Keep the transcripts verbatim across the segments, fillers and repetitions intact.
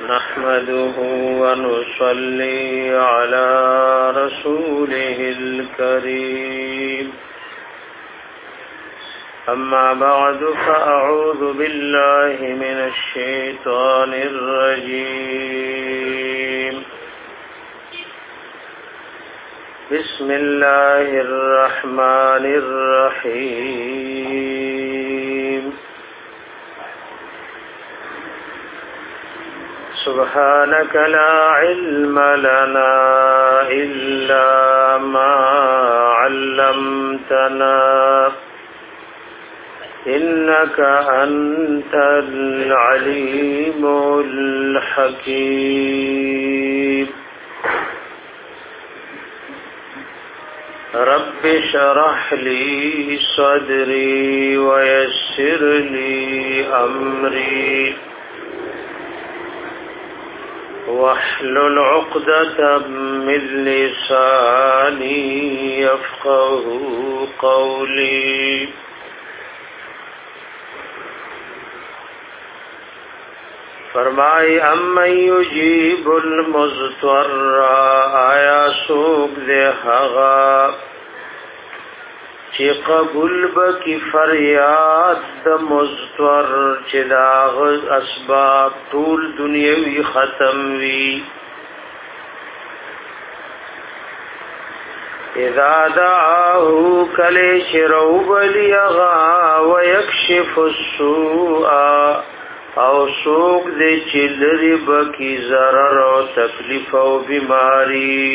نحمده ونصلي على رسوله الكريم أما بعد فأعوذ بالله من الشيطان الرجيم بسم الله الرحمن الرحيم سبحانك لا علم لنا إلا ما علمتنا إنك أنت العليم الحكيم رب اشرح لي صدري ويسر لي أمري واحلل عقدة من لساني يفقه قولي فرمائی امن یجیب المضطر آیا سوک دے حغا چی قبول بکی فریاد دا مضطر چی داغ اسباب طول دنیاوی ختم وی اذا دعاہو کلی شروب لیغا ویکشف السوء او سوک دے چلری بکی ضرر و تکلیف و بیماری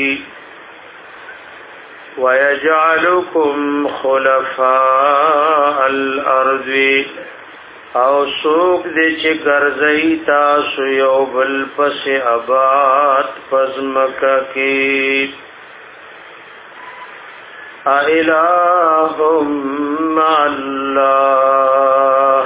وَيَجْعَلُكُمْ خُلَفَاءَ الْأَرْضِ او سوک دے چه گرزئی تاسو یو بل پس عباد پزمکا کی اِلَٰهُمْ مَعَ اللَّهِ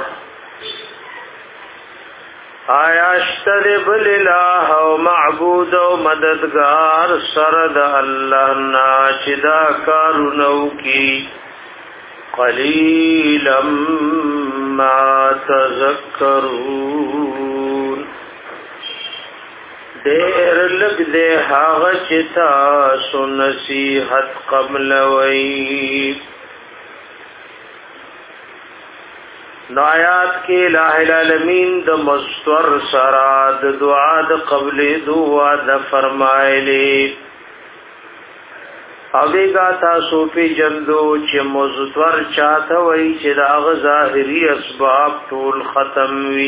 آیا اشتر بل الہ و معبود و مددگار سرد اللہ ناچدا کارنو کی قلیلا ما تذکرون دیر لگ دے حاغ چتا سو نصیحت قبل وی نو آیات کې الہ العالمین د مستور سرا د دعا د قبل دعا د فرمایلی او بیگا تاسو پی جندو چې مستور چاته وای چې دا ظاهری اسباب ټول ختم وي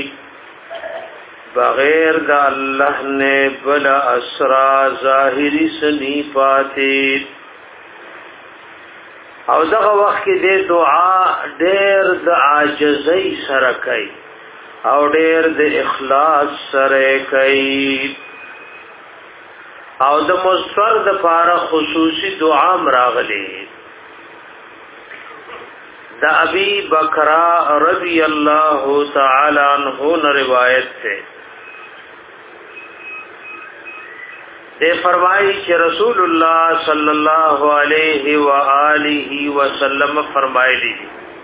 بغیر د الله نه بل اسرا ظاهری سنی پاتې او دغه وخت کې د دعا ډېر د عاجزۍ سره کوي او ډېر د اخلاص سره کوي او د مستور د پاره خصوصي دعا مراغلي د ابي بکر رضی الله تعالی عنہ روایت ہے دے فرمائی کہ رسول اللہ صلی اللہ علیہ وآلہ وسلم فرمائی لی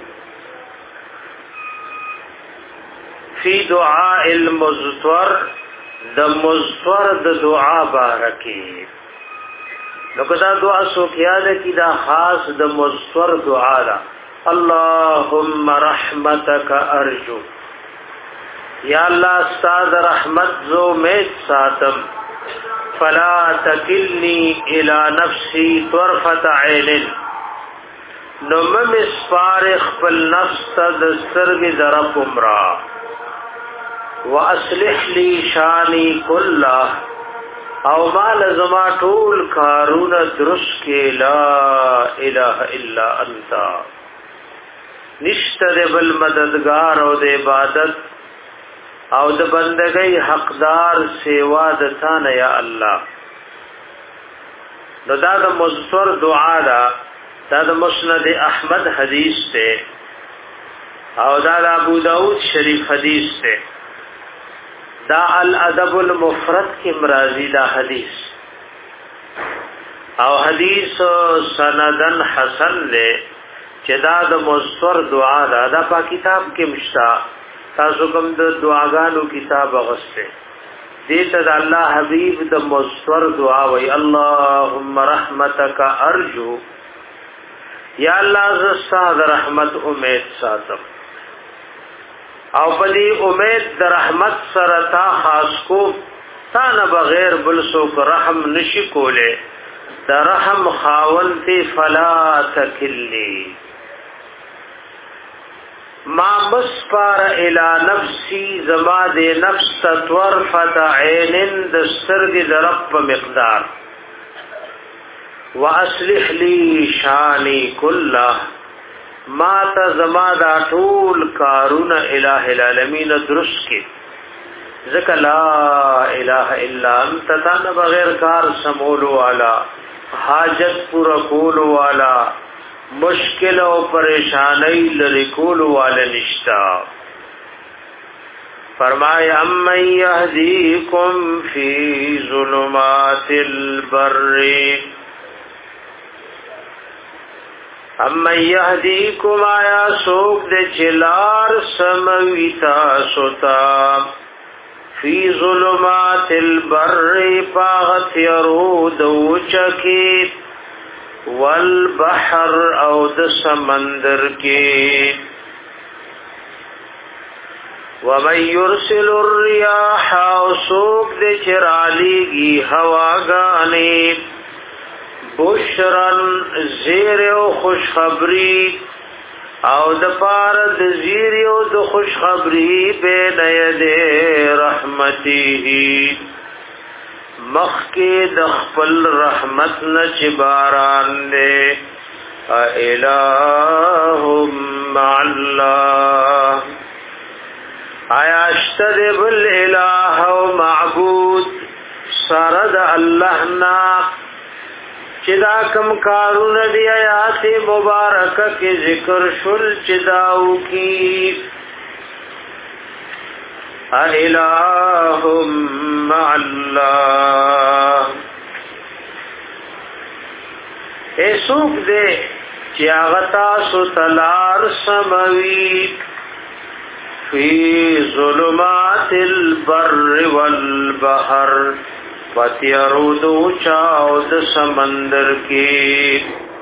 فی دعاء المضطر د مضطر د دعا بارکی نو کدا دعا سو کیا ده کی دا خاص د مضطر دعا دا اللهم رحمتک ارجو یا اللہ استاد رحمت زو میں ساتم فلا تکلنی الى نفسی طرفت عین نمم اسفارخ بالنفس تدسترگ ذرب امرا واصلح لی شانی کلا او مال زما طول کارون درس کے لا الہ الا انتا نشتر بالمددگار او د عبادت او د بندګۍ حقدار سیوا د تانه یا الله نو دا د مضطر دعا دا دا د مسند احمد حدیث ته او دا د ابو داود شریف حدیث ته دا الادب المفرد کی مرازی دا حدیث او حدیث سندن حسن لے چې دا د مضطر دعا دا دا په کتاب کې مشتا تاسو کوم د دعاګانو کتاب غسته دیتا دا اللہ حبیب دا مستور دعا وی اللہم رحمتک ارجو یا اللہ زستا دا رحمت امید ساتم او پدی امید دا رحمت سرطا خاص کو تا نا بغیر بلسو کو رحم نشی کولے دا رحم خاونتی فلا تکلی ما مسپار الى نفسی زما دے نفس تطورفت عینن دسترگ درب مقدار واصلح لی شانی کلہ ما تا زما دا طول کارون الہ العالمین درست کے ذکر لا الہ الا انت تانا بغیر کار سمولو والا حاجت پورا کولو والا مشکل او پریشانی لری کول والا نشتا فرمایا امن یهدیکم فی ظلمات البر امن یهدیکم آیا سوک دے چلار سمویتا ستا فی ظلمات البر پاغت یرود وچکی والبحر او د سمندر کې ومن يرسل الرياح سوق د چرالیږي هواګانې بشرا زیر او خوشخبری او د پار د زیر او د خوشخبری بین یده رحمته مخی د خپل رحمت نچ باران دے الہم مع اللہ آیا اشتد بالالہ و معبود سرد اللہ نا چدا کم کارون دی آیات مبارکہ کے ذکر شل چداو کی الہم مع اللہ اے سوک دے چیاغتا ستلار سموی فی ظلمات البر والبحر فتیرودو چاود سمندر کی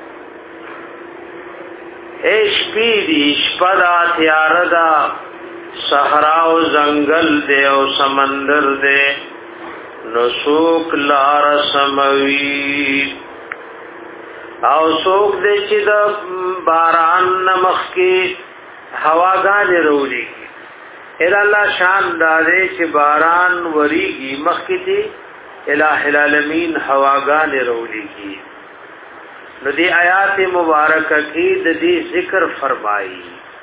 اے شپی دی شپدا تیاردا صحرا او زنگل دے او سمندر دے نسوک لار سموی او سوک دے چی دا باران نمخ کی ہواگان رولی کی اے اللہ شان دادے چی باران وری کی مخ کی تی الہ العالمین ہواگان رولی کی ندی آیات مبارکہ کی دی ذکر فرمائی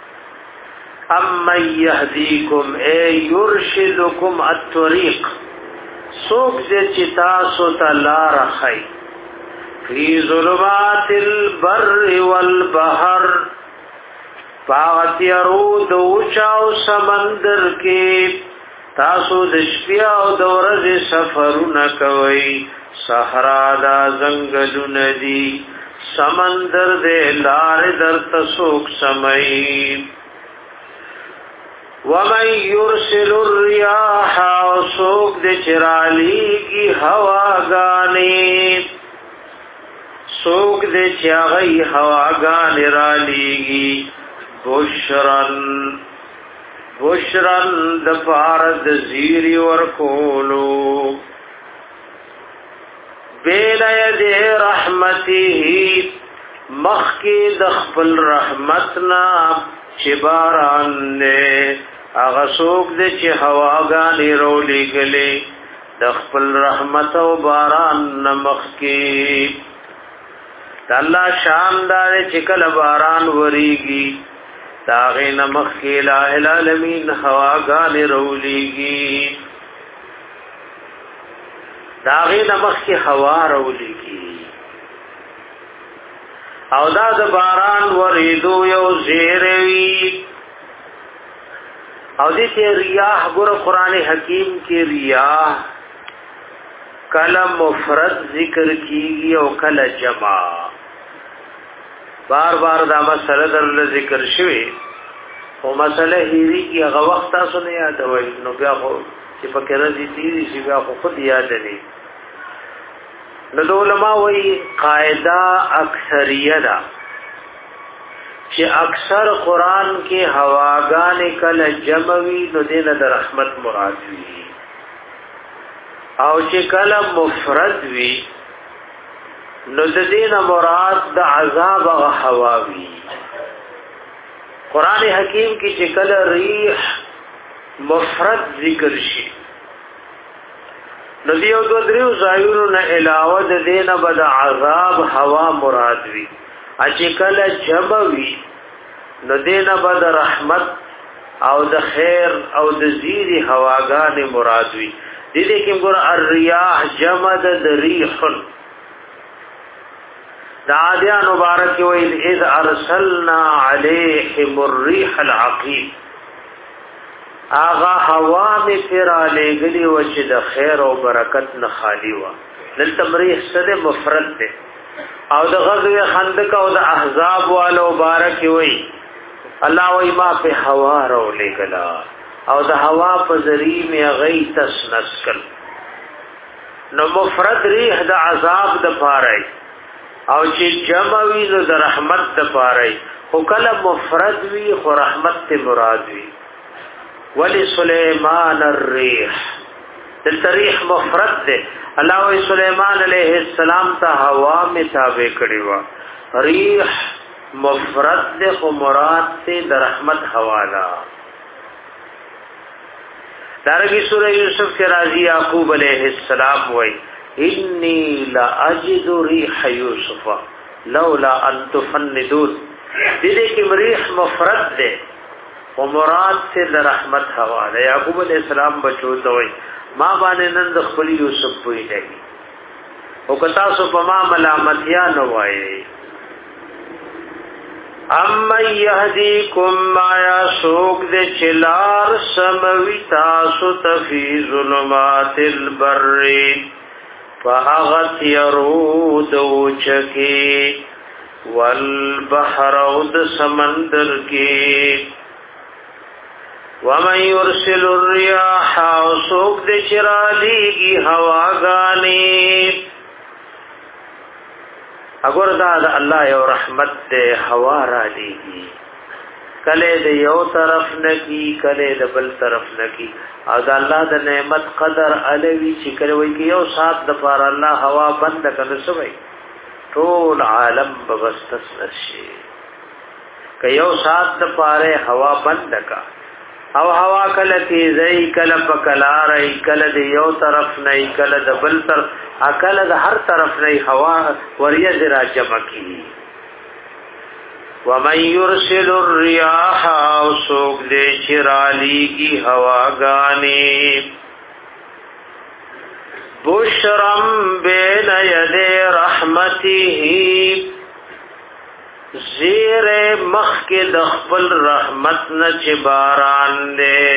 امن یهدیکم اے یرشدکم الطریق سوک دے چتاسو تلار خی فی ظلمات البر والبحر پاغت یرود وچاو سمندر کی تاسو دشپیا او دورز سفرون کوئی صحرا دا زنگلو ندی سمندر دے لار در تسوک سمئی ومن يرسل الرياح سوق د چرالی کی ہوا گانی سوق د چاغی ہوا گان رالیگی بشرن بشرن د پارد زیری ورکولو بین ید رحمته مخی دخپل رحمتنا چباران نے اغا سوک دے چی ہواگانی رولی گلی دخپل رحمت و باران نمخ کی دا اللہ شان دارے چکل باران وریگی داغی نمخ کی الہ العالمین ہواگانی رولی گی داغی نمخ کی ہوا رولی گی او دا د باران وریدو یو زیروی او دې ته ریاح ګور قران حکیم کې ریاح کله مفرد ذکر کیږي او کله جمع بار بار دا مسله در ذکر شوی او مسله هیری کې هغه وخت تاسو نه یادوي نو بیا خو چې پکې راځي تیری شي بیا خود یاد نه. نو علماء وایي قاعده اکثریه ده چې اکثر قران کې هواګان کله جمعوي نو دینه د رحمت مراد وي او چې کله مفرد وي نو د دینه مراد د عذاب او هوا وي. قران حکیم کې چې کله ریح مفرد ذکر شي نو دیو دو دریو ظاهرو نه علاوه د دینه بد عذاب هوا مراد وي. اچکل جمعوی نو دینه بد رحمت او د خیر او د زیری هواگان مراد وی. دیده کم گر الریاح جمع د ریحن دا عادیان مبارک ویل اذ ارسلنا علیہم الریح العقیم آغا هوا می پر آلے گلی وچ د خیر او برکت نخالی وا. دلتم ریح صد مفرد ده او د غزوه خندق او د احزاب والو مبارک وی الله وی ما په هوا رو لګلا او د هوا په ذری می غی تسنسکل. نو مفرد ریح د عذاب د پاره او چې جمع وی نو د رحمت د پاره. خو کله مفرد وی خو رحمت ته مراد وی. ولی سلیمان الریح دل تریح مفرد ده. الله و سلیمان علیہ السلام ته هوا می تابع کړی و. ریح مفرد ده خو مراد ته د رحمت حوالا. دارنګه سورہ یوسف کې راځي یعقوب علیہ السلام وای انی لا اجد ریح یوسف لولا ان تفندون. دې کې ریح مفرد ده و مراد ته د رحمت حواله. یعقوب علیہ السلام بچو ته وای ما باندې نن د خپل یوسف پوي دی او کتا سو په ما ملامتیا نه وای. اما یهدیکم ما یا سوق د چلار سموی تاسو تفی ظلمات البر فاغت يرود وچکی والبحر ود سمندر کی ومن يرسل الرياح وسوق د چرالیږي هواګانی. اگر دا د الله یو رحمت ده هوا را لیږي کله د یو طرف نکی کله د بل طرف نکی او د الله د نعمت قدر الوی چې کله وي کې یو سات د فار الله هوا بند کړي سوی ټول عالم بغستس شي که یو سات د فار هوا بند کا او هوا کله تیزی کله پکلارای کله د یو طرف نه کله د بل طرف اکل د هر طرف نه هوا وریه ذرا جمع کی. ومن يرسل الرياح وسوق دے چرالی کی ہوا گانی بشرم بین ید رحمته زیر مخ کے دخپل رحمت نچ باران دے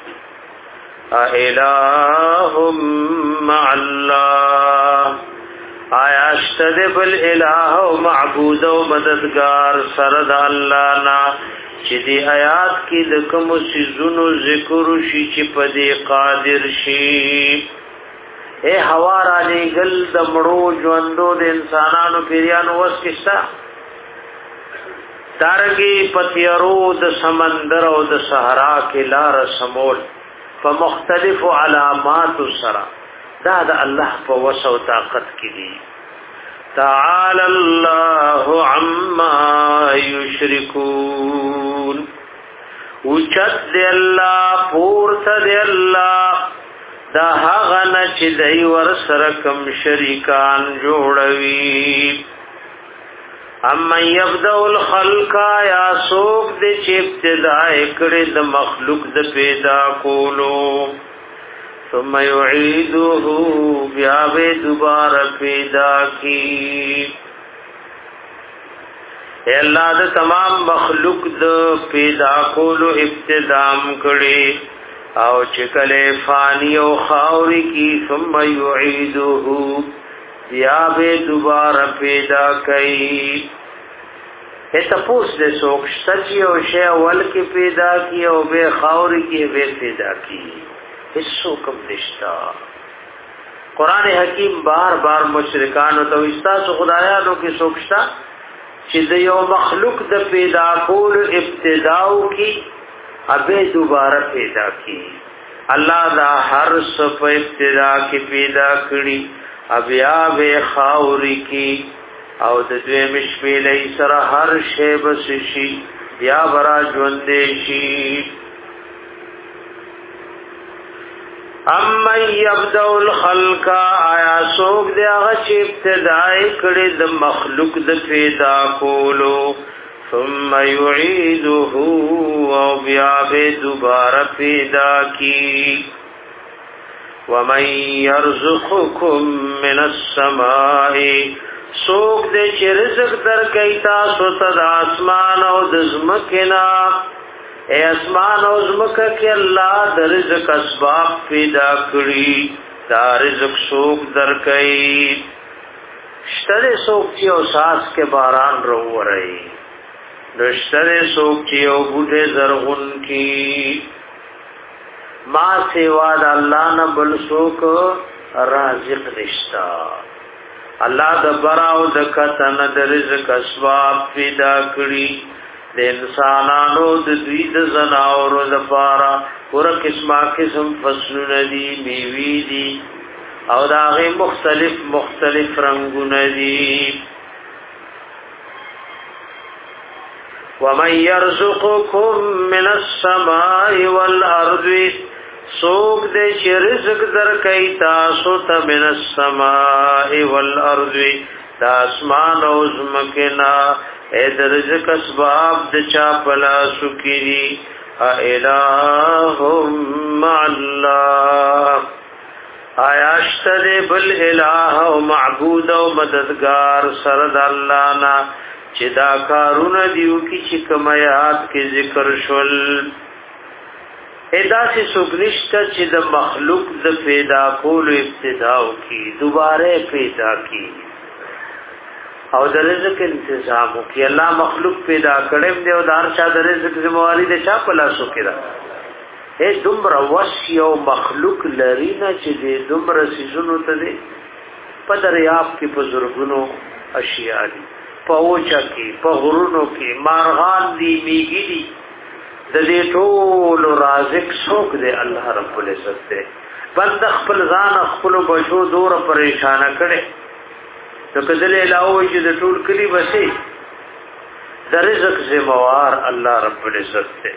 الہم مع اللہ آیا اشتدب الالہ و معبود و مددگار سرد اللہ نا چی دی آیات کی دکم سیزن و ذکر شی چی پدی قادر شی. اے حوارا لیگل دمڑو جوندو د انسانانو پیریانو وس کشتا دارنگی پتیرو د سمندر او د صحرا کی لار سمول په مختلف علامات سرا دا د الله په وسو طاقت کې دي. تعالی الله عما یشرکون وچت دی الله پورته دی الله دا هغه نه چې دای ور سره کم شریکان جوړوي. اما یبدأ الخلق یا سوق د چې ابتداء کړي د مخلوق د پیدا کولو ثم يعيده بیا به دوباره پیدا کی. اے الله د تمام مخلوق د پیدا کولو ابتدام کړي او چې کله فانی او خاوري کی ثم يعيده یا به دوباره پیدا کړي. ایت پوس دے سوک سچی او شے اول کی پیدا کی او بے خاوری کی بے پیدا کی هیڅ کوم نشتا. قران حکیم بار بار مشرکان او استاسو خدایانو کې سوکشتا چې د یو مخلوق د پیدا کول ابتداو کی ابه دوباره پیدا کی. الله دا هر څه په ابتدا کې پیدا کړی بیا به خاوري کی او د دوی مشپېلې سره هر شی بس شي بیا برا ژوندې شي. اما یبدأ الخلق آیا سوک دی هغه چې ابتداء کړي د مخلوق د پیدا کولو ثم يعيده او بیا به دوباره پیدا کی. ومن يرزقكم من السماء سوک دے چې رزق در کوي تاسو ته د اسمان او د زمکه نه. اے اسمان او زمکه کې الله د رزق اسباب پیدا کړی. دا رزق سوک در کوي. شتره سوک چې او ساس کې باران رووري. نشتره سوک چې او بوټه زرغون کی. ما سوا د الله نه بل سوک رازق نشتا. الله د براو د کتن د رزق اسباب پیدا کړی. د انسانانو د دوی د زناورو د پارا ور قسمه قسم فصلونه دي میوي دي او دا غي مختلف مختلف رنگونه دي. ومن يرزقكم من السماء والارض سوک دے چې رزق در کوي تاسو ته من السماء والارض دا اسمان او زمکه نا. اے د رزق اسباب د چا پلا سکری الہم مع الله. آیا شته بل الہ او معبود او مددگار سره د الله نا چې دا کارونه دیو کی چې کمیات کې ذکر شول. ادا سے سگنشتا چې د مخلوق د پیدا کولو ابتداو کی دوباره پیدا کی او د رزق انتظام کی. الله مخلوق پیدا کړم دی او دار چا د رزق ذمہواری د چا په لاسو کې ده. اے دومره وسی او مخلوق لري نه چې د دومره سيزونو ته دی په دریاب کې په زرګونو اشیاء دي په اوچا کې په غرونو کې مارغان دي میږي دي. د دې ټول رازق څوک دی؟ الله رب العزت دی. بند خپل ځان خپل بشو دور پریشان کړي نو کله لاوي چې د ټول کلی بسي د رزق ذمہوار الله رب العزت دی.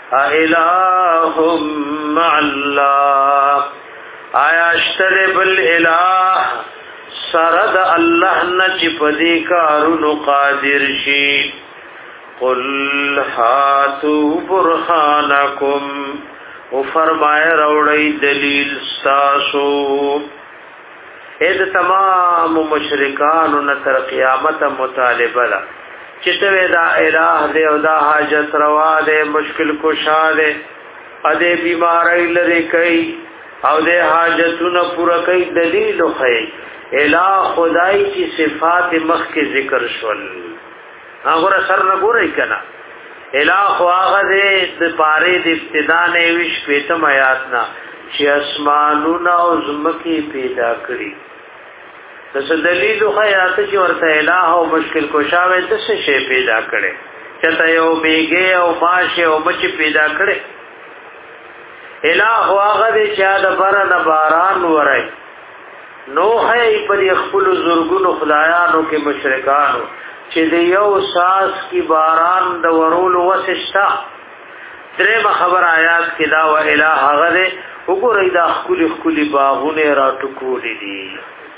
الہم مع الله. آیا اشتر بل الہ سرد الله نه چې پدې کارونو قادر شي. قل هاتوا برهانکم او فرمائے روڑی دلیل ساسو. اید تمام مشرکانو نتر قیامت مطالبه لا چتوی دا الہ دے او دا حاجت روا دے مشکل کشا دے ادے بیماری لرے کئی او دے حاجتون پورا کئی دلیل خی. الہ خدای کی صفات مخ کے ذکر شول. اگر سر نہ گورئی کنا الہ خواغه دې د پاره د ابتدا نه وش پیتم آیاتنا چې اسمانونه او زمکه پیدا کړی. د دلیل خو آیات چې ورته الہ او مشکل کوشاوه د څه شی پیدا کړي. چته یو بیګه او ماشه او مچ پیدا کړي. الہ خواغه دې چې د بار نه باران ورای. نوح یې پر خپل زورګونو خدایانو کې مشرکانو چې د یو ساس کی باران د ورول وسشتا. درېمه خبر آیات کې دا و الہ غره وګورئ دا خولي خولي باغونه را ټکولې دي.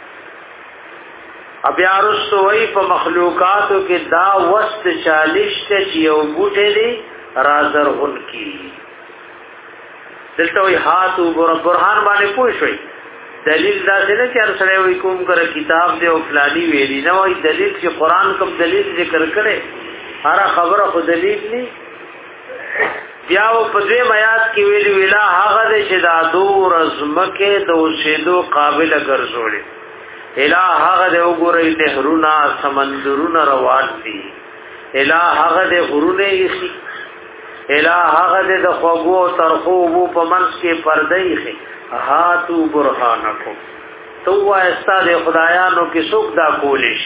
بیا رسو وی په مخلوقاتو کې دا وست چالیس ته چې یو بوټه دی رازر غن کی. دلته وی هاتو برهان باندې پوه شوي. دلیل دا څنګه چې ارسله وي کوم کر کتاب دی او فلانی ویلی نه وای دلیل چې قران کوم دلیل ذکر کړي هر خبره خو دلیل نه. بیا په دې آیات کې ویلی ویلا هغه چې دا دور ازمکه د اوسېدو قابل ګرځولې. الہ هغه د وګورې نهرونه سمندرونه روان دي. الہ هغه د غرونه یې الہ هغه د خوغو ترخو وو په منځ کې پردایخه هاتو برهانکم تو استاد خدایانو کې څوک دا کولیش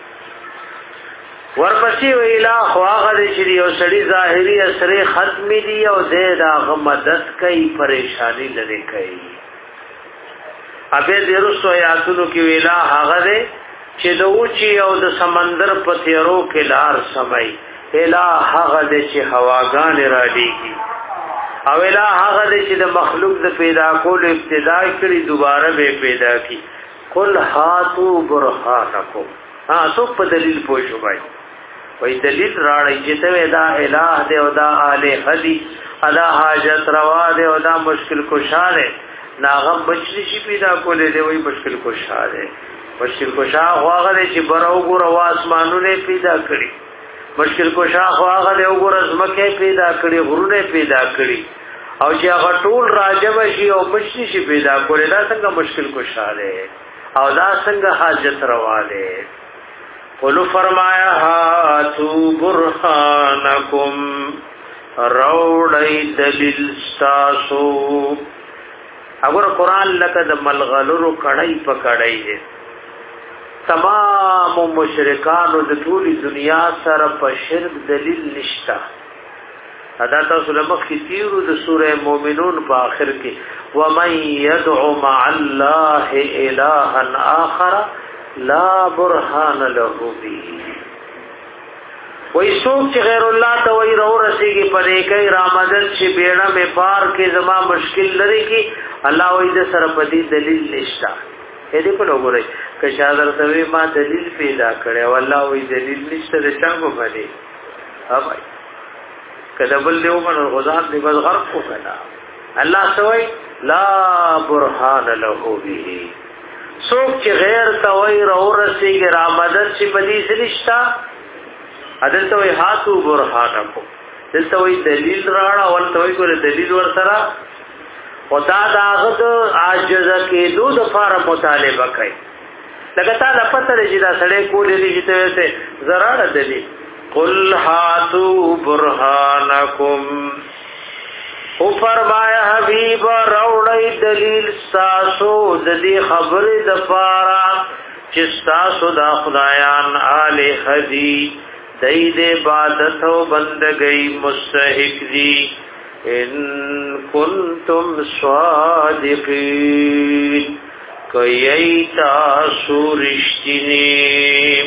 ورپسې ویلا خواغه چې یو سړی ظاهری اثر ختم دی او دې دا مدد کوي پریشانی لري کوي ابه دې رسو آیاتونو کې ویلا هغه چې د اوچی او د سمندر په تیرو کې لار سمای الا هغه چې هواګان را دیږي او الا هغه چې د مخلوق د پیدا کول ابتدا کړي دوباره به پیدا کی قل هاتو برهانکم ها څوک په دلیل پوښو وای وای دلیل راړی چې ته دا الہ دې او دا الہ دی ادا حاجت روا دې او دا مشکل کشا دې ناغم بچلی شي پیدا کولې دې وای مشکل کشا دې مشکل کشا هغه چې برو ګور او اسمانونه پیدا کړی مشکل کشا هغه دې وګور زمکه پیدا کړی غرونه پیدا کړی او چې هغه ټول راجب شي او مشکل شي پیدا کولې دا څنګه مشکل کشا دې او دا څنګه حاجت روا دې قلو فرمایا هاتو برهانکم روڑی دلیل ستاسو اگر قرآن لکه د ملغلرو کڑی پا کڑی ہے تمام مشرکانو د ټولي دنیا سره په شرک دلیل نشتا ادا تاسو لمخ کی تیرو د سوره مومنون په اخر کې ومن يدعو مع الله الها اخر لا برهان له به وای څوک چې غیر الله ته وای رو رسیږي پدې کوي رامدد چې بیړه می پار کې زما مشکل لري کې الله وای د سره پدې دلیل نشتا دې په لګورای که شاذر سوي ما دلیل پیدا کړي والله وای دلیل نشته د چا په باندې ها بھائی کله بل له عمر غزاد دې بس غرق وکړه الله سوي لا برهان له به سوک چې غیر توي رو رسیږي را مدد چې بدی سرشتہ عدالت وی هاتو برهانکم دلته وی دلیل راړه ولته وی ګور دلیل ور سره خدا داغد عاجز کې دو دفعه مطالبه کوي لکه تا د پته لري دا سړی کولې دي چې ته زراړه دلیل قل هاتو برهانکم او فرمایا حبیب روڑی دلیل ساسو ددی خبر دفارا چستاسو دا خدایان آل خدی دید عبادت و بندگی مستحق دی ان کنتم صادقین کئی تاسو رشتینی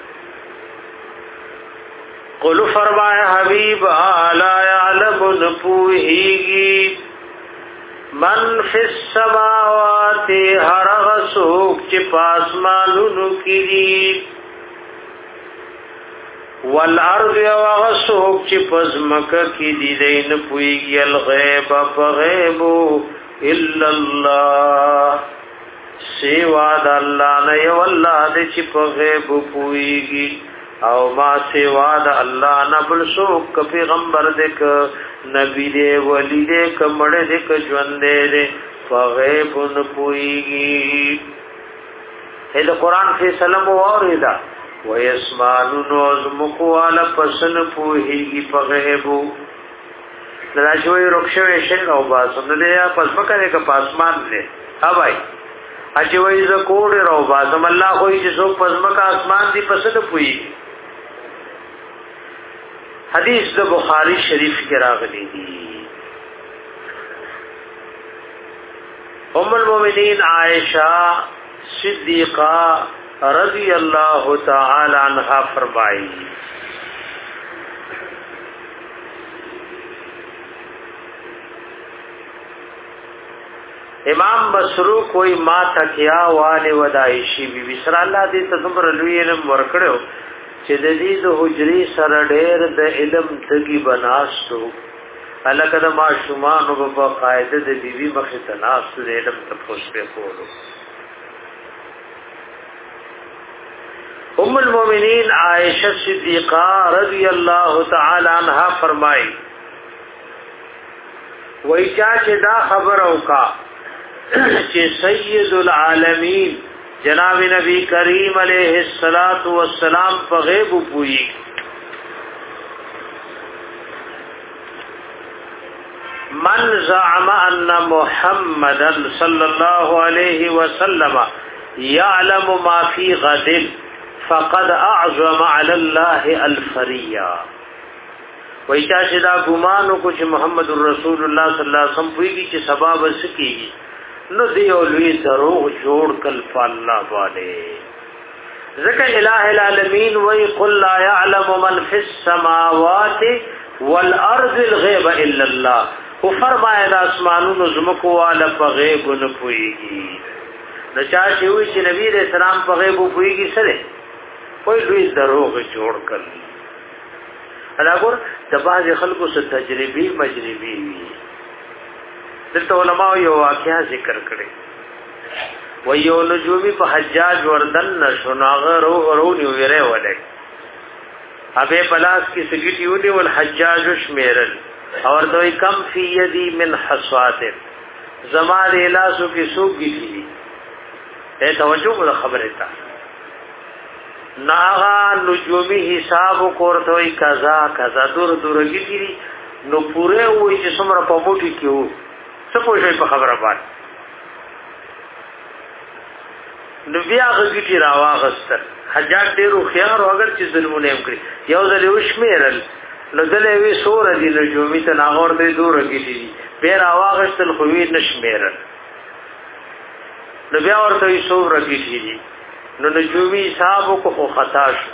قلو فرمایا حبیب آلا یعلم نپوہیگی من فی السماوات ہرغ سوک چی پاسمانونو کری والارض یوغ سوک چی پزمک کی دی دین پوئیگی الغیب فغیبو الا اللہ سیواد اللہ نیو اللہ دی چی پغیبو پوئیگی او ما سوا د الله نبل سوک پیغمبر دک نبی دے ولی دے کمڑ دک ژوند دے فغیب نپویږي اې قرآن فی سلام اوریدا ويسمعون نوزمقوال پسن پویږي فغیب راجوی رخصوي شین او باسم دې یا پس پکره ک پاسمان دې ها بھائی اجوی ز کوډ رو باسم الله کوئی چې سو پسمک اسمان دی پسن پویږي حدیث د بخاری شریف کې راغلی دی ام المؤمنین عائشہ صدیقہ رضی اللہ تعالی عنہا فرمائی امام مسروق کوئی ما تکیا والے ودایشی بی بی سر الله دې تزمر لوی علم ورکړو چې د دې د حجري سره ډېر د علم تګي بناستو الکه د ماشومان په قاعده د بیبي مخه تناست د علم تفوس په کولو ام المؤمنین عائشہ صدیقہ رضی اللہ تعالی عنہا فرمائی وای چا چې دا خبر اوکا چې سید العالمین جناب نبی کریم علیہ الصلات والسلام په غیب پوئی من زعم ان محمدا صلى الله عليه وسلم يعلم ما في غد فقد اعظم على الله الفريا. وای چا چې دا ګمانو کو چې محمد رسول الله صلی الله علیه وسلم پویږي چې سبب وسکیږي نو دی او لوی دروغ جوړ کل الله باندې. ذکر الہ العالمین وای قل لا يعلم من في السماوات والارض الغیب الا الله. او فرمایا د اسمانونو زمکو والا په غیب نه پویږي. نو چا چې وی چې نبی رسول الله په غیب پویږي سره کوئی لوی دروغ جوړ کړ. راګور د باز خلکو څخه تجربي مجربي وي. دلته علماء یو واقعا ذکر کړي. و یو نجومی په حجاج وردن نشوناغه رو ورو نیوره وله. ابه پلاس کی سګیټي ودی ول حجاج شمیرل اور دوی کم فی یدی من حصوات زمان الاسو کی سوګی دي. ته توجه خبره تا ناغا نجومی حساب کورتوی کذا کذا دور دورگی دیری نو پوره وی چې څومره په موټي کې وو څه پوښي په خبره باندې نو بیا غږی راواغستر. حجاج ډیرو خيار او اگر چې ظلمونه هم کړی یو ځل وشمیرل نو دلې وی سور دی نجومی ته ناغور دی دورگی دي بیا راواغستل خو وی نشمیرل نو بیا ورته وی سور رګی دي نو نجومی صاحب کو خطا شو.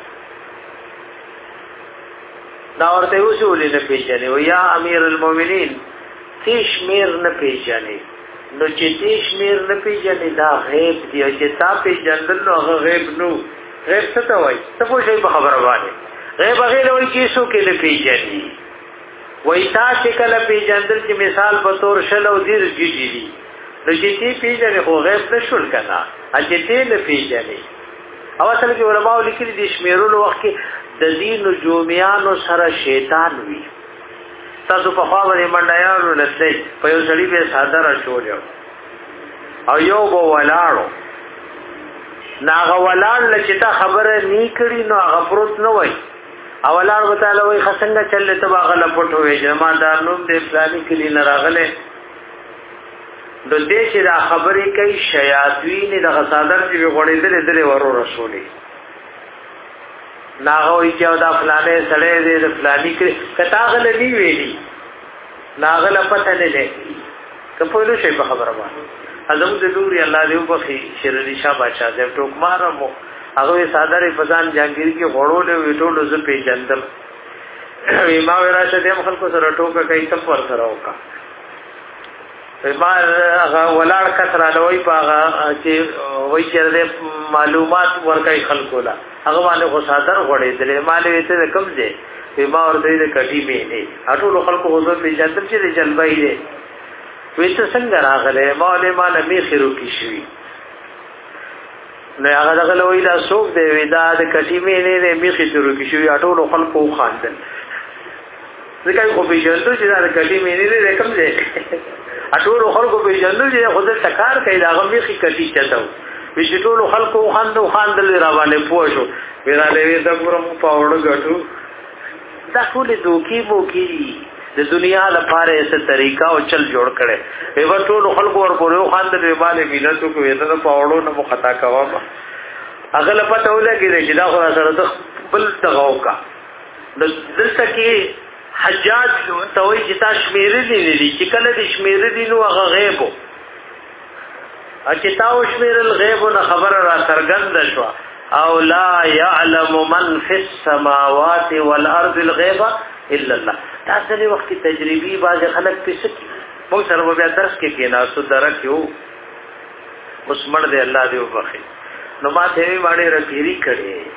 دا ورته وسولې نه پیژنې او یا امیر المؤمنین تشمیر نه پیژنې. نو چې تشمیر نه پیژنې دا غیب دی او چې تا پیژندل نو هغه غیب نو. غیب څه ته وایي؟ څه پوښي په خبره باندې غیب هغه وایي چې څوک نه پیژني. وایي تاسو کله پیژندل چې مثال په تور شل او دیر جدي دي نو چې تی پیژنې خو غیب نشول کنه چې تی نه پیژنې. او اصل کې علماء لیکلي دي شمیرولو وخت کې د دین نجومیانو سره شیطان وي. تاسو په خوا باندې منډایانو لته په یو سړي به ساده را شوړیو او یو بو ولاړو ناغه ولاړ لچتا خبره نې کړی نو هغه پروت نه وای او ولاړ وتاله وای خسنګ چلې ته باغله پټو وې جما دار نوم دې فلاني کلی نه راغله د دې چې دا خبرې کوي شیاطین د غصادر چې غوړېدل دې ورو رسولي ناغوي چې دا فلانه سړې دې د فلاني کې کتاغله دی ویلي ناغله پته نه لګي کپویلو شي په خبره باندې اعظم دې دوري الله دې وبخي شیرنی شاه بادشاہ دې ټوک مارمو هغه ساده فزان جانگیر کې غوړولې وټولو ز پیجندل ما وراشه دې خلکو سره ټوکه کوي تم ور سره وکا ما هغه ولاړ کثر لوي پاغه چې وای چې دې معلومات ورکای خلکو لا هغه باندې خو صادر غړې دې مال ویته کم دې ما ور دې کټي به نه اټول خلکو حضور پیجندل چې جلبای دې ویته څنګه راغله مال مال می خیرو کی شي نه هغه دغه لوی دا څوک دی ودا د کټی مې نه نه می خیرو کی شي اټول خلکو خواندل ځکه خو پیجندل چې دا کټی مې نه نه کم دې اټول خلکو پیجندل چې خود تکار کوي دا غمی خي کټی چتاو وی ټول خلکو خواندو خواندل را باندې پوښو ورالې وې دا ګورم پاوړ غټو دا ټول دوکي موکي د دنیا لپاره ایسه طریقہ او چل جوړ کړي ایو ټول خلکو ور پورې خواندل باندې مينتو کو وې دا پاوړو نه خطا کوا هغه لپاره ولګي چې دا خو سره بل دغاو کا د دلته کې حجاج توي چې تاسو شمیرې دي دي چې کله دې شمیرې دي نو هغه غیب او چې تاسو شمیرې الغیب نو خبر را سرګند شو او لا يعلم من في السماوات والارض الغيب الا الله. تاسو دې وخت تجربي باز خلک پېښ مو سره بیا درس کې کې نه سو درکیو اوس مړ دې الله دې وبخي نو ما ته وی باندې رپیری کړي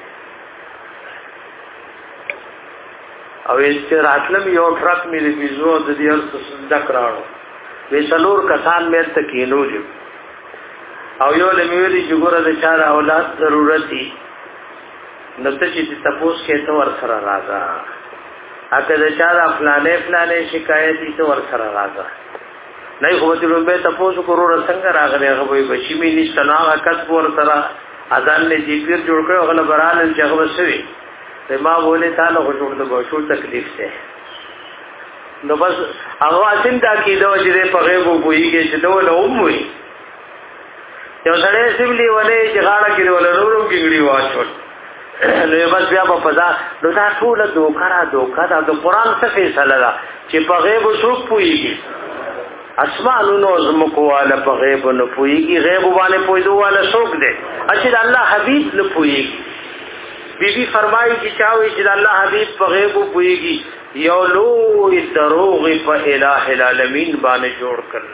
او چې راتلم یو ټرک مې دې بيزو د دې ارس دکراړو وې څلور کسان مې ته کینو جو او یو له مې ویلي چې ګوره د چار اولاد ضرورت دي نو ته چې تاسو کې ته ور سره راځه اته د چار فلانه فلانه شکایت دي ته ور سره راځه نه خو دې به تاسو کورو څنګه راغلي هغه به بشي مې نشته نه حقت ور سره اذان نه جی پیر جوړ کړو هغه برال چې هغه وسوي ما بوله تعالی کو جوړ د بشو تکلیف سے نو بس هغه اسیم دا کیدو چې په غیب وګويږي چې دوه لوموي یو سره سیملی ولې چې غاړه کې ول نورم کېږي واچول نو بس بیا په پزا نو دا ټول دوکرا دوکا دا د قران څخه فیصله ده چې په غیب څوک پويږي اسمانونو زمکو والا په غیب نه پويږي غیب باندې پويدو والا څوک دی چې الله حبيب نه پويږي بی بی فرمایي چې چاوي چې الله حبيب په غیب پويږي یو لوی دروغ په الٰه العالمین باندې جوړ کړل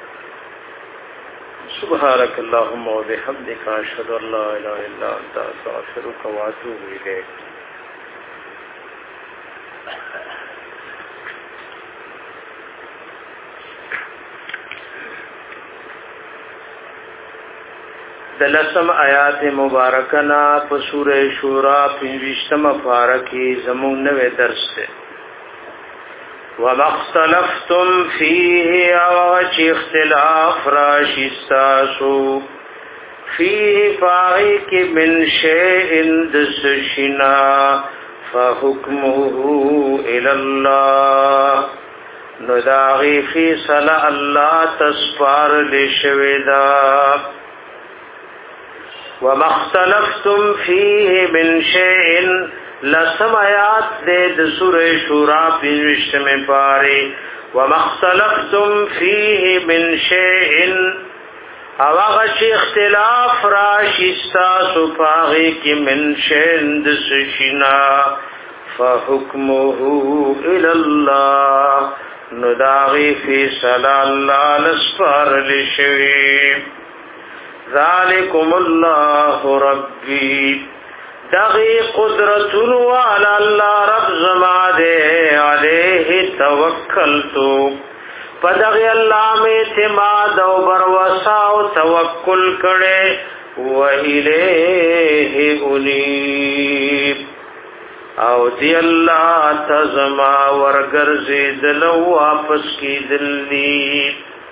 سبحانك اللهم وبحمدك اشهد ان لا اله الا انت استغفرك واتوب اليك دلسم آیات مبارکنا په سوره شورا پنځشتمه پارکی زمون نوې درس ده وما اختلفتم فيه اوچ اختلاف راشستاسو فيه فاعك من شيء دسشنا فحكمه الى الله نداغي في صلاة الله تسپار لشودا وما اختلفتم فيه من شيء لسمایات دے د سورہ شورا پنځه میں پاره وما اختلفتم فيه من شيء او هغه چې اختلاف راشستا سپاغه کې من شيء د سشنا فحكمه الى الله نداغي في صلاة الله لسپار لشوی ذالکم الله ربی دغی قدرتن والا اللہ رب زما دے علیہ توکلتو پدغی اللہ میں اعتماد و بروسا و توکل کرے وإلیہ انیب او دی اللہ تزما ورگرزی دلو واپس کی دلی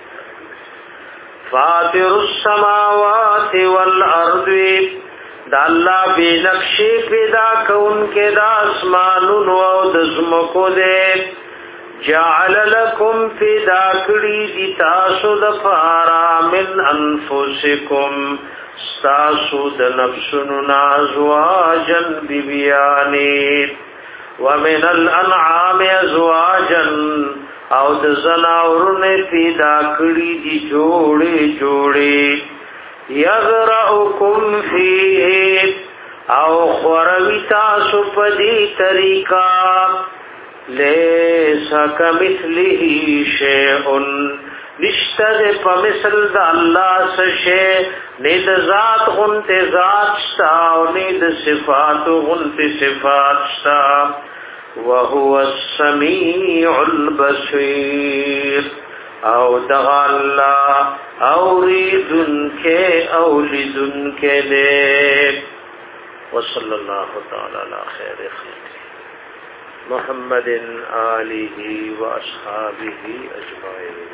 فاتر السماوات والارض دا اللہ بے نقشی پیدا کون کے دا اسمانون و دزمکو دے جعل لکم پیدا کری دی تاسو دفارا من انفسکم ستاسو دنفسن ازواجن بیبیانی ومن الانعام ازواجن او د زناورن پیدا کری دی جوڑی جوڑی یغرأکم فیه او خوروی تاسو پدی طریقہ لیسا کمثله شیئن نشتد پا مثل دا اللہ سشے نید ذات غنت ذات شتا و نید صفات غنت صفات شتا وهو السمیع البصیر او دغا اللہ اوریدن کے اولیدن کے لے وصلی اللہ تعالی علی خیر خلق محمد آلہ و اصحابہ اجمعین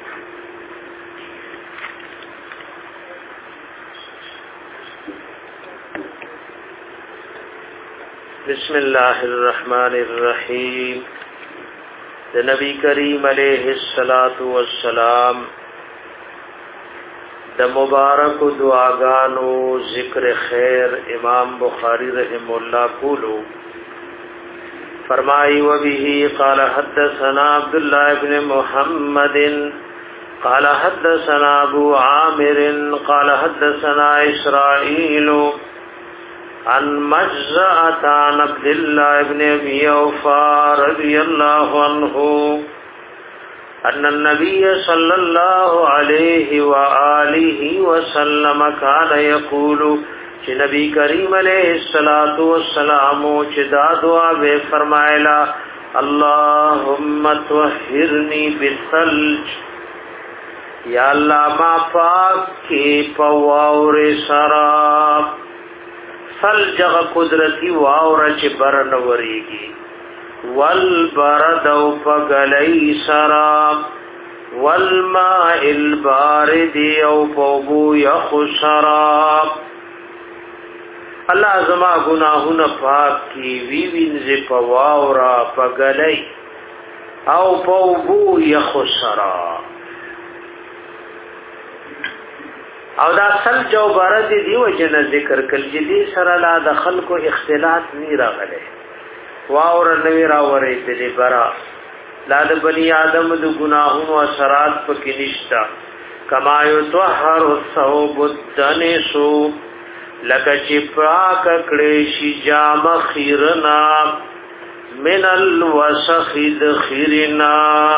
بسم اللہ الرحمن الرحیم د نبی کریم علیہ الصلات والسلام د مبارک دعاګانو ذکر خیر امام بخاری رحم الله کولو فرمای و به قال حدثنا عبد الله بن محمد قال حدثنا ابو عامر قال حدثنا اسرائيل عن مجزعة عن عبد الله بن ابي اوفى رضي الله عنه ان النبي صلى الله عليه واله وسلم كان يقول کہ نبی کریم علیہ الصلوۃ والسلام چدا دعا به فرمایلا اللهم طهرني بالثلج یا اللہ ما پاک کی پواور سراب ثلج قدرتی واور چ برن وریږي والبرد او پغلی سراب والماء البارد او پوبو یخ سراب الله زما گناہونه پاک کی وی وینځه پواورا پغلی او پوبو یخسرا او دا اصل جو بارد دی وجن ذکر کل جدی سره لا د خلکو اختلاط نی راغله واور نوی راورې دې برا لا د بنی آدم د گناهونو اثرات پکې نشتا کما یطهر الثوب الدنسو لکه چې پاک کړي شي جام خیرنا من الوسخ الخيرنا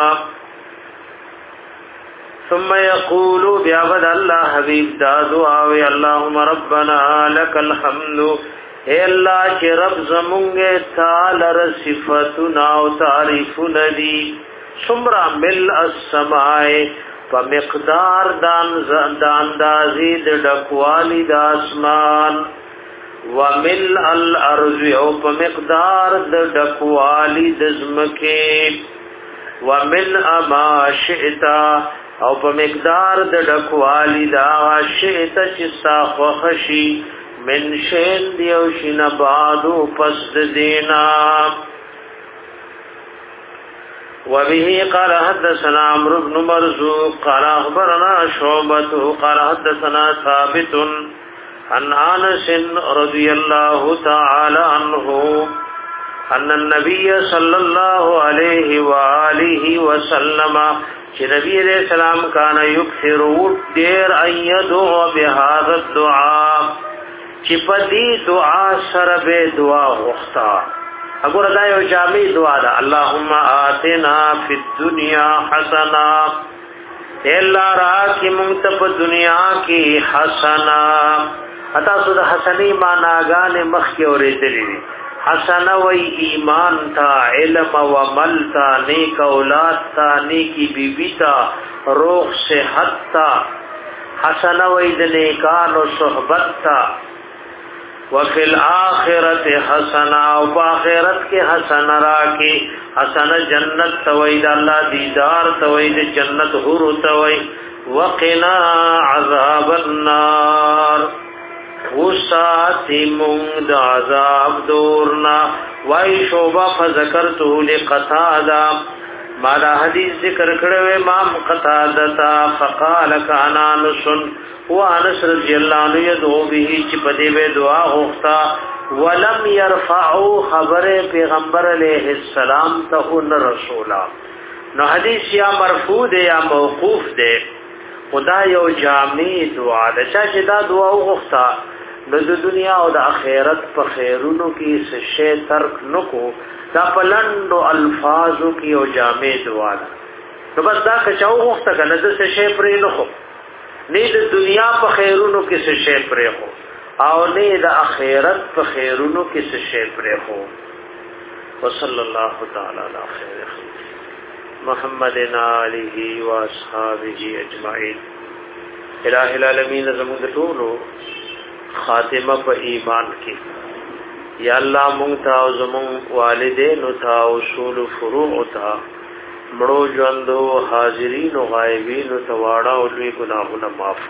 ثم يقول بيعبد الله حبيب دادو آوي اللهم ربنا لك الحمد اے اللہ چې رب زمونږه تعالی صفاتنا او تعریفنا دي سمرا مل السماء په مقدار دان زندان دازي د ډکوالی د اسمان ومل الارض او په مقدار د ډکوالی د زمکه ومن اما شئتا او په مقدار د ډکوالی د شئت چې صاحخشي من شین دیو شین بعدو پس دینا وبه قال حدثنا عمرو بن مرزوق قال اخبرنا شعبة قال حدثنا ثابت عن انس رضي الله تعالى عنه ان النبي صلى الله عليه واله وسلم چې نبی علیہ السلام کان یکثر دیر ان يدعو بهذا الدعاء چې په دې دعا سره به دعا وغوښتا وګوره دا یو جامع دعا ده اللهم آتنا فی الدنيا حسنه الا را کی مونږ ته په دنیا کې حسنه اتا سود حسنی معناګان مخ کې اورېدلې حسنه وی ایمان تا علم و عمل تا نیک اولاد تا نیکی بیبی تا روح صحت تا حسنه وی د نیکان او صحبت تا وفي الاخرت حسنه او په آخرت کې حسنه راکي حسنه جنت توید الله دیدار توید جنت حور توید وقنا عذاب النار وساتی مونږ د عذاب دورنا وای شوبا فذكرته لقتاده ما دا حدیث ذکر کړو امام قتاده فقال كان انس وانس رضی الله عنه يدعو به چې په دې به دعا وغوښتا ولم يرفعوا خبر پیغمبر علیہ السلام ته رسولا نو حدیث یا مرفوع دی یا موقوف دی خدا یو جامع دعا ده چې دا دعا وغوښتا نو د دنیا او د آخرت په خیرونو کې څه شی ترک نکو دا پلندو الفاظو کې یو جامع دعا ده نو بس دا که چاو وغوښتا کنه د څه شی پرې نکو نه د دنیا په خیرونو کې څه شی پرې خو او نه د آخرت په خیرونو کې څه شی پرې خو وصلی الله تعالی علی خیر محمد علیه و اصحابہ اجمعین الہ العالمین زموږ ټولو خاتمه په ایمان کې یا الله مونږ ته او زموږ والدین او ته اصول فروع او ته مړو ژوندو حاضرین او غایبین او ته واړه او لوی ګناهونه معاف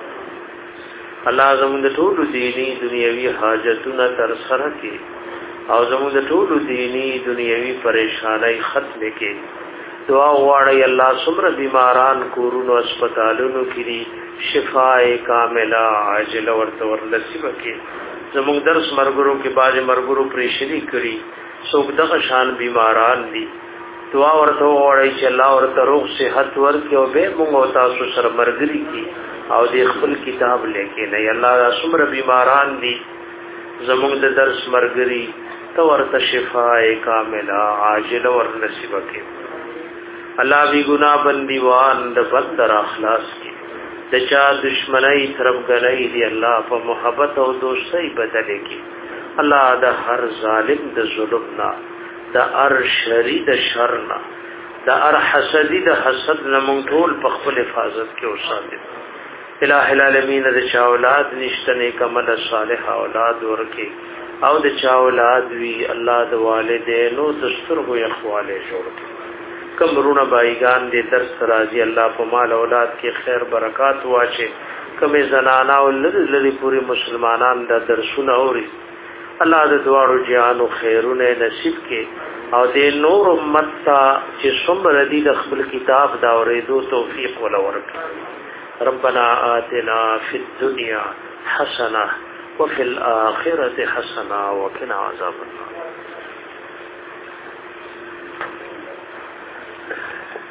کړي الله زموږ ټولو دینی دنیوي حاجتونه تر سره کړي او زموږ ټولو دینی دنیوي پریشانای ختم کړي دعا غواړي الله څومره بیماران کورونو هسپتالونو کې شفای کامله عاجله ورته ورنصیب کړي زموږ درس مرګرو کې باج مرګرو پریشری کړي څوک دغه شان بیماران دي دعا ورته غواړي چې الله ورته روغ صحت ورکړي او به موږ تاسو سره مرګري کړي او د خپل کتاب لیکي نه الله څومره بیماران دي زموږ د درس مرګري تو ورته شفای کامله عاجله ورنصیب کړي الله بی گناہ بندیوان د بدر اخلاص کی د چا دشمنی طرف غنی دی الله په محبت او دوستۍ بدل کی الله د هر ظالم د ظلمنا د هر شری د شرنا د هر حسدی د حسد نمون ټول په خپل حفاظت کې اوساته الہ العالمین د چا اولاد نشته نیک عمل صالح اولاد ورکي او د چا اولاد وی الله د والدینو د سترګو اخواله جوړ کړي کمرونه بایگان دې درس راځي الله په مال اولاد کې خیر برکات واچي کمه زنانا او لری پوری مسلمانان د درسونه اوري الله د دواړو جهانو خیرونه نصیب کړي او د نور امت ته چې څومره دي د خپل کتاب دا اورېدو توفیق ولا ورکړي. ربنا آتنا فی الدنیا حسنه وفي الآخرة حسنه وقنا عذاب النار.